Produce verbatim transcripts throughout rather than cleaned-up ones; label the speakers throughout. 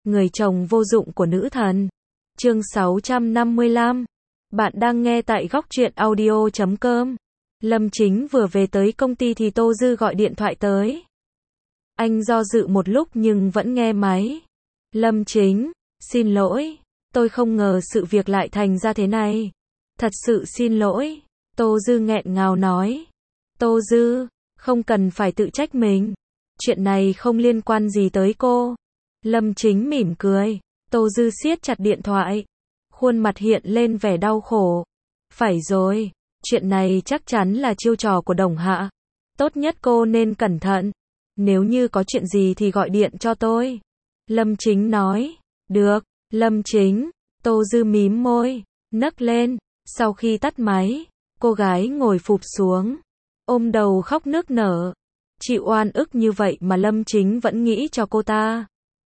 Speaker 1: Người chồng vô dụng của nữ thần. Chương sáu trăm năm mươi lăm. Bạn đang nghe tại góc truyện audio chấm com. Lâm Chính vừa về tới công ty thì Tô Dư gọi điện thoại tới. Anh do dự một lúc nhưng vẫn nghe máy. Lâm Chính, xin lỗi, tôi không ngờ sự việc lại thành ra thế này. Thật sự xin lỗi, Tô Dư nghẹn ngào nói. Tô Dư, không cần phải tự trách mình. Chuyện này không liên quan gì tới cô. Lâm Chính mỉm cười. Tô Dư siết chặt điện thoại. Khuôn mặt hiện lên vẻ đau khổ. Phải rồi, chuyện này chắc chắn là chiêu trò của Đồng Hạ. Tốt nhất cô nên cẩn thận. Nếu như có chuyện gì thì gọi điện cho tôi. Lâm Chính nói. Được, Lâm Chính. Tô Dư mím môi, nấc lên. Sau khi tắt máy, cô gái ngồi phụp xuống, ôm đầu khóc nức nở. Chịu oan ức như vậy mà Lâm Chính vẫn nghĩ cho cô ta.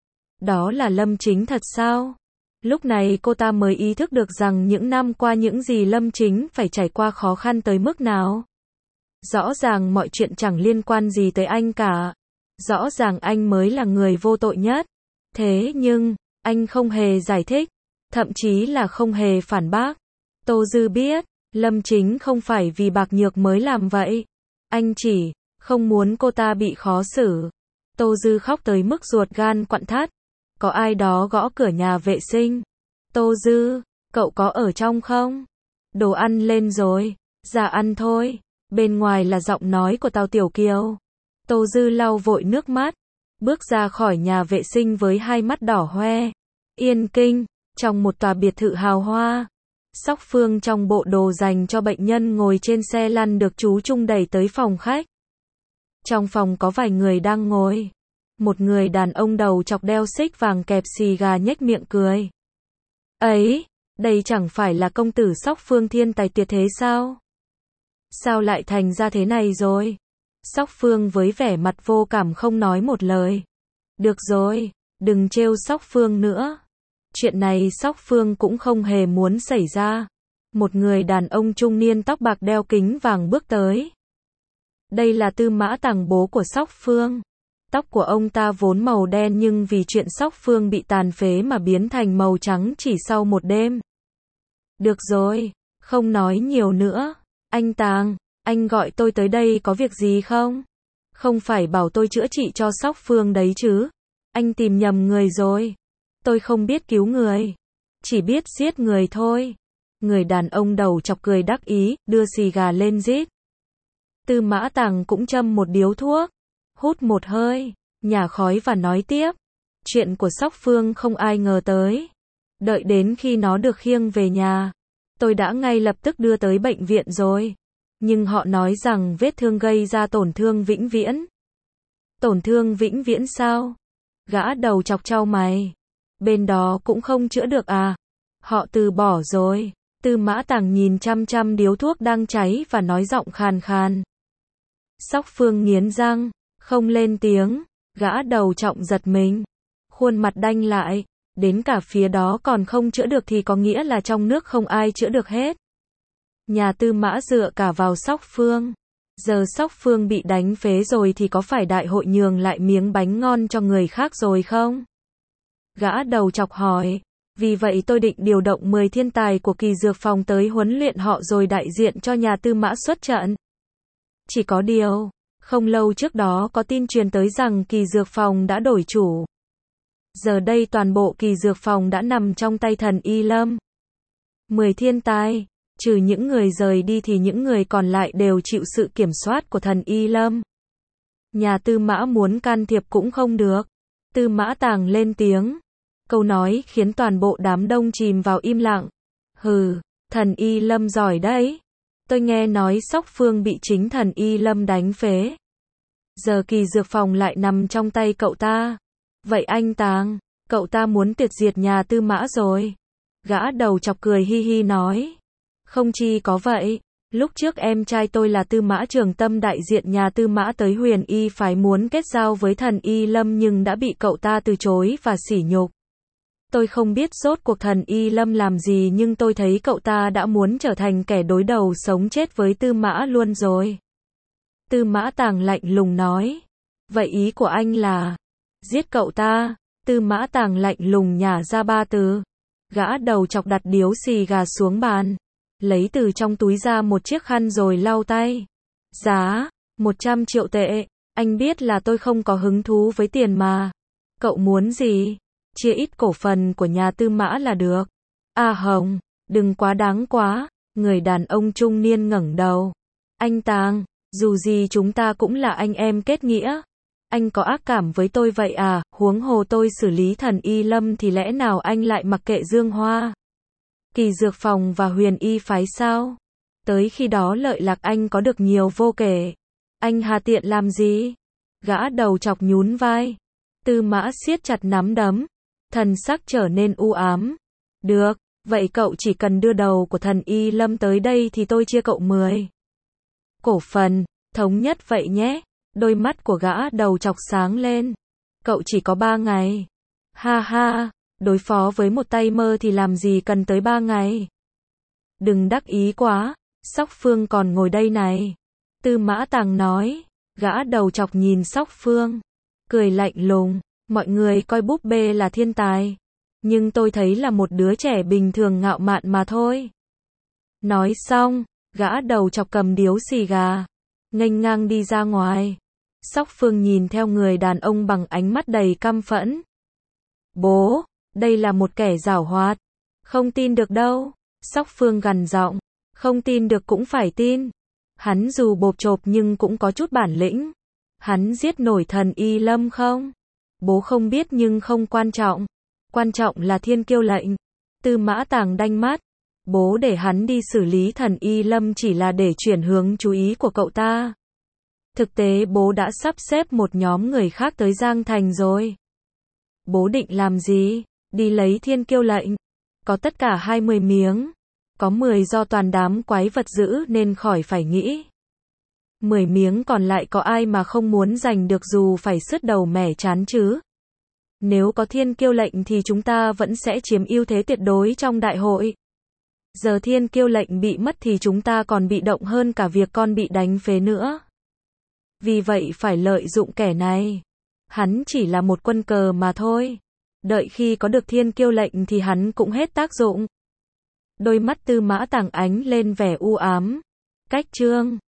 Speaker 1: Đó là Lâm Chính thật sao? Lúc này cô ta mới ý thức được rằng những năm qua những gì Lâm Chính phải trải qua khó khăn tới mức nào. Rõ ràng mọi chuyện chẳng liên quan gì tới anh cả. Rõ ràng anh mới là người vô tội nhất. Thế nhưng, anh không hề giải thích, thậm chí là không hề phản bác. Tô Dư biết, Lâm Chính không phải vì bạc nhược mới làm vậy. Anh chỉ không muốn cô ta bị khó xử. Tô Dư khóc tới mức ruột gan quặn thắt. Có ai đó gõ cửa nhà vệ sinh. Tô Dư, cậu có ở trong không? Đồ ăn lên rồi, ra ăn thôi. Bên ngoài là giọng nói của Tào Tiểu Kiều. Tô Dư lau vội nước mắt, bước ra khỏi nhà vệ sinh với hai mắt đỏ hoe. Yên Kinh, trong một tòa biệt thự hào hoa. Sóc Phương trong bộ đồ dành cho bệnh nhân ngồi trên xe lăn được chú Trung đẩy tới phòng khách. Trong phòng có vài người đang ngồi. Một người đàn ông đầu chọc đeo xích vàng kẹp xì gà nhếch miệng cười. Ấy, đây chẳng phải là công tử Sóc Phương thiên tài tuyệt thế sao? Sao lại thành ra thế này rồi? Sóc Phương với vẻ mặt vô cảm không nói một lời. Được rồi, đừng trêu Sóc Phương nữa. Chuyện này Sóc Phương cũng không hề muốn xảy ra. Một người đàn ông trung niên tóc bạc đeo kính vàng bước tới. Đây là Tư Mã Tàng, bố của Sóc Phương. Tóc của ông ta vốn màu đen nhưng vì chuyện Sóc Phương bị tàn phế mà biến thành màu trắng chỉ sau một đêm. Được rồi, không nói nhiều nữa. Anh Tàng, anh gọi tôi tới đây có việc gì không? Không phải bảo tôi chữa trị cho Sóc Phương đấy chứ? Anh tìm nhầm người rồi. Tôi không biết cứu người, chỉ biết giết người thôi. Người đàn ông đầu chọc cười đắc ý, đưa xì gà lên rít. Tư Mã Tàng cũng châm một điếu thuốc, hút một hơi, nhả khói và nói tiếp. Chuyện của Sóc Phương không ai ngờ tới. Đợi đến khi nó được khiêng về nhà, tôi đã ngay lập tức đưa tới bệnh viện rồi. Nhưng họ nói rằng vết thương gây ra tổn thương vĩnh viễn. Tổn thương vĩnh viễn sao? Gã đầu chọc chau mày. Bên đó cũng không chữa được à? Họ từ bỏ rồi. Tư Mã Tàng nhìn chăm chăm điếu thuốc đang cháy và nói giọng khàn khàn. Sóc Phương nghiến răng, không lên tiếng. Gã đầu trọng giật mình, khuôn mặt đanh lại. Đến cả phía đó còn không chữa được thì có nghĩa là trong nước không ai chữa được hết. Nhà Tư Mã dựa cả vào Sóc Phương. Giờ Sóc Phương bị đánh phế rồi thì có phải đại hội nhường lại miếng bánh ngon cho người khác rồi không? Gã đầu chọc hỏi. Vì vậy tôi định điều động mười thiên tài của Kỳ Dược Phòng tới huấn luyện họ rồi đại diện cho nhà Tư Mã xuất trận. Chỉ có điều, không lâu trước đó có tin truyền tới rằng Kỳ Dược Phòng đã đổi chủ. Giờ đây toàn bộ Kỳ Dược Phòng đã nằm trong tay Thần Y Lâm. Mười thiên tài, trừ những người rời đi thì những người còn lại đều chịu sự kiểm soát của Thần Y Lâm. Nhà Tư Mã muốn can thiệp cũng không được. Tư Mã Tàng lên tiếng. Câu nói khiến toàn bộ đám đông chìm vào im lặng. Hừ, Thần Y Lâm giỏi đấy. Tôi nghe nói Sóc Phương bị chính Thần Y Lâm đánh phế. Giờ Kỳ Dược Phòng lại nằm trong tay cậu ta. Vậy anh Tàng, cậu ta muốn tuyệt diệt nhà Tư Mã rồi. Gã đầu chọc cười hi hi nói. Không chi có vậy. Lúc trước em trai tôi là Tư Mã Trường Tâm đại diện nhà Tư Mã tới Huyền Y phái muốn kết giao với Thần Y Lâm nhưng đã bị cậu ta từ chối và sỉ nhục. Tôi không biết rốt cuộc Thần Y Lâm làm gì nhưng tôi thấy cậu ta đã muốn trở thành kẻ đối đầu sống chết với Tư Mã luôn rồi. Tư Mã Tàng lạnh lùng nói. Vậy ý của anh là giết cậu ta? Tư Mã Tàng lạnh lùng nhả ra ba từ. Gã đầu chọc đặt điếu xì gà xuống bàn. Lấy từ trong túi ra một chiếc khăn rồi lau tay. Giá, một trăm triệu tệ. Anh biết là tôi không có hứng thú với tiền mà. Cậu muốn gì? Chia ít cổ phần của nhà Tư Mã là được. À Hồng, đừng quá đáng quá. Người đàn ông trung niên ngẩng đầu. Anh Tàng, dù gì chúng ta cũng là anh em kết nghĩa. Anh có ác cảm với tôi vậy à, huống hồ tôi xử lý thần y lâm thì lẽ nào anh lại mặc kệ Dương Hoa, Kỳ Dược Phòng và Huyền Y Phái sao? Tới khi đó lợi lạc anh có được nhiều vô kể. Anh hà tiện làm gì? Gã đầu chọc nhún vai. Tư Mã siết chặt nắm đấm. Thần sắc trở nên u ám. Được, vậy cậu chỉ cần đưa đầu của thần y lâm tới đây thì tôi chia cậu mười cổ phần, thống nhất vậy nhé. Đôi mắt của gã đầu chọc sáng lên. Cậu chỉ có ba ngày. Ha ha, đối phó với một tay mơ thì làm gì cần tới ba ngày. Đừng đắc ý quá, Sóc Phương còn ngồi đây này. Tư Mã Tàng nói. Gã đầu chọc nhìn Sóc Phương. Cười lạnh lùng. Mọi người coi búp bê là thiên tài. Nhưng tôi thấy là một đứa trẻ bình thường ngạo mạn mà thôi. Nói xong, gã đầu chọc cầm điếu xì gà. Nghênh ngang đi ra ngoài. Sóc Phương nhìn theo người đàn ông bằng ánh mắt đầy căm phẫn. Bố, đây là một kẻ giảo hoạt. Không tin được đâu. Sóc Phương gằn giọng. Không tin được cũng phải tin. Hắn dù bộp chộp nhưng cũng có chút bản lĩnh. Hắn giết nổi thần y lâm không? Bố không biết nhưng không quan trọng. Quan trọng là thiên kiêu lệnh. Tư Mã Tàng đanh mắt. Bố để hắn đi xử lý thần y lâm chỉ là để chuyển hướng chú ý của cậu ta. Thực tế bố đã sắp xếp một nhóm người khác tới Giang Thành rồi. Bố định làm gì? Đi lấy thiên kiêu lệnh. Có tất cả hai mươi miếng. Có mười do toàn đám quái vật giữ nên khỏi phải nghĩ. mười miếng còn lại có ai mà không muốn giành được dù phải sứt đầu mẻ chán chứ? Nếu có thiên kiêu lệnh thì chúng ta vẫn sẽ chiếm ưu thế tuyệt đối trong đại hội. Giờ thiên kiêu lệnh bị mất thì chúng ta còn bị động hơn cả việc con bị đánh phế nữa. Vì vậy phải lợi dụng kẻ này. Hắn chỉ là một quân cờ mà thôi. Đợi khi có được thiên kiêu lệnh thì hắn cũng hết tác dụng. Đôi mắt Tư Mã Tàng ánh lên vẻ u ám. Cách chương